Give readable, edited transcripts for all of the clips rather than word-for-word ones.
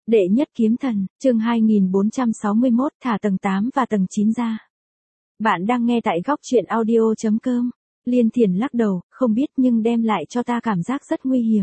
Đệ nhất kiếm thần, chương 2461, thả tầng 8 và tầng 9 ra. Bạn đang nghe tại góc truyện audio.com. Liên Thiển lắc đầu, không biết nhưng đem lại cho ta cảm giác rất nguy hiểm.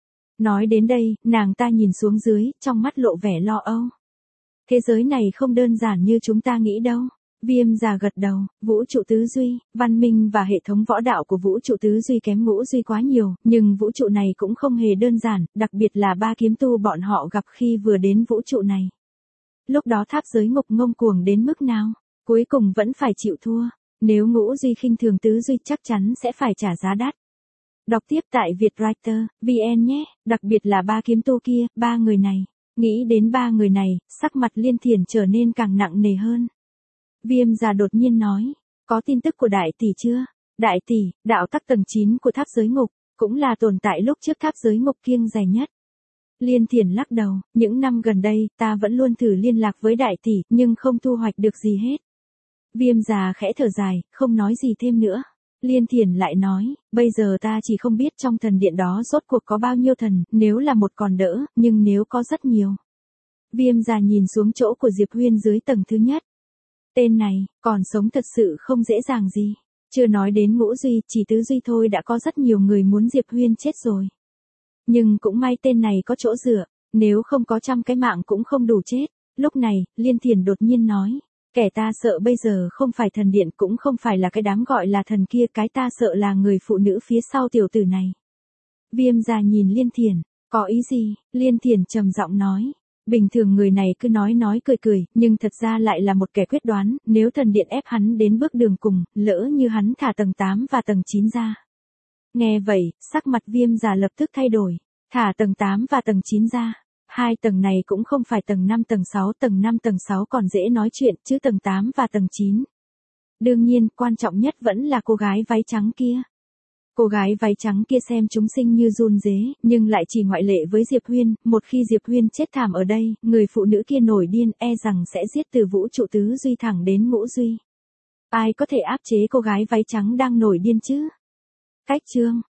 Nói đến đây, nàng ta nhìn xuống dưới, trong mắt lộ vẻ lo âu. Thế giới này không đơn giản như chúng ta nghĩ đâu. Viêm già gật đầu, vũ trụ tứ duy, văn minh và hệ thống võ đạo của vũ trụ tứ duy kém ngũ duy quá nhiều, nhưng vũ trụ này cũng không hề đơn giản, đặc biệt là ba kiếm tu bọn họ gặp khi vừa đến vũ trụ này. Lúc đó tháp giới ngục ngông cuồng đến mức nào, cuối cùng vẫn phải chịu thua, nếu ngũ duy khinh thường tứ duy chắc chắn sẽ phải trả giá đắt. Đọc tiếp tại Vietwriter, VN nhé, đặc biệt là ba kiếm tu kia, ba người này. Nghĩ đến ba người này, sắc mặt Liên Thiển trở nên càng nặng nề hơn. Viêm già đột nhiên nói, có tin tức của đại tỷ chưa? Đại tỷ, đạo tắc tầng 9 của tháp giới ngục, cũng là tồn tại lúc trước tháp giới ngục kiêng dè nhất. Liên Thiển lắc đầu, những năm gần đây, ta vẫn luôn thử liên lạc với đại tỷ, nhưng không thu hoạch được gì hết. Viêm già khẽ thở dài, không nói gì thêm nữa. Liên Thiển lại nói, bây giờ ta chỉ không biết trong thần điện đó rốt cuộc có bao nhiêu thần, nếu là một còn đỡ, nhưng nếu có rất nhiều. Viêm già nhìn xuống chỗ của Diệp Huyên dưới tầng thứ nhất. Tên này, còn sống thật sự không dễ dàng gì. Chưa nói đến ngũ duy, chỉ tứ duy thôi đã có rất nhiều người muốn Diệp Huyên chết rồi. Nhưng cũng may tên này có chỗ dựa, nếu không có 100 cái mạng cũng không đủ chết. Lúc này, Liên Thiển đột nhiên nói, kẻ ta sợ bây giờ không phải thần điện cũng không phải là cái đám gọi là thần kia, cái ta sợ là người phụ nữ phía sau tiểu tử này. Viêm già nhìn Liên Thiển, có ý gì? Liên Thiển trầm giọng nói. Bình thường người này cứ nói cười, nhưng thật ra lại là một kẻ quyết đoán, nếu thần điện ép hắn đến bước đường cùng, lỡ như hắn thả tầng 8 và tầng 9 ra. Nghe vậy, sắc mặt Viêm già lập tức thay đổi, thả tầng 8 và tầng 9 ra. Hai tầng này cũng không phải tầng 5 tầng 6, tầng 5 tầng 6 còn dễ nói chuyện, chứ tầng 8 và tầng 9. Đương nhiên, quan trọng nhất vẫn là cô gái váy trắng kia. Cô gái váy trắng kia xem chúng sinh như run rế, nhưng lại chỉ ngoại lệ với Diệp Huyên, một khi Diệp Huyên chết thảm ở đây, người phụ nữ kia nổi điên e rằng sẽ giết từ vũ trụ tứ duy thẳng đến ngũ duy. Ai có thể áp chế cô gái váy trắng đang nổi điên chứ? Cách chương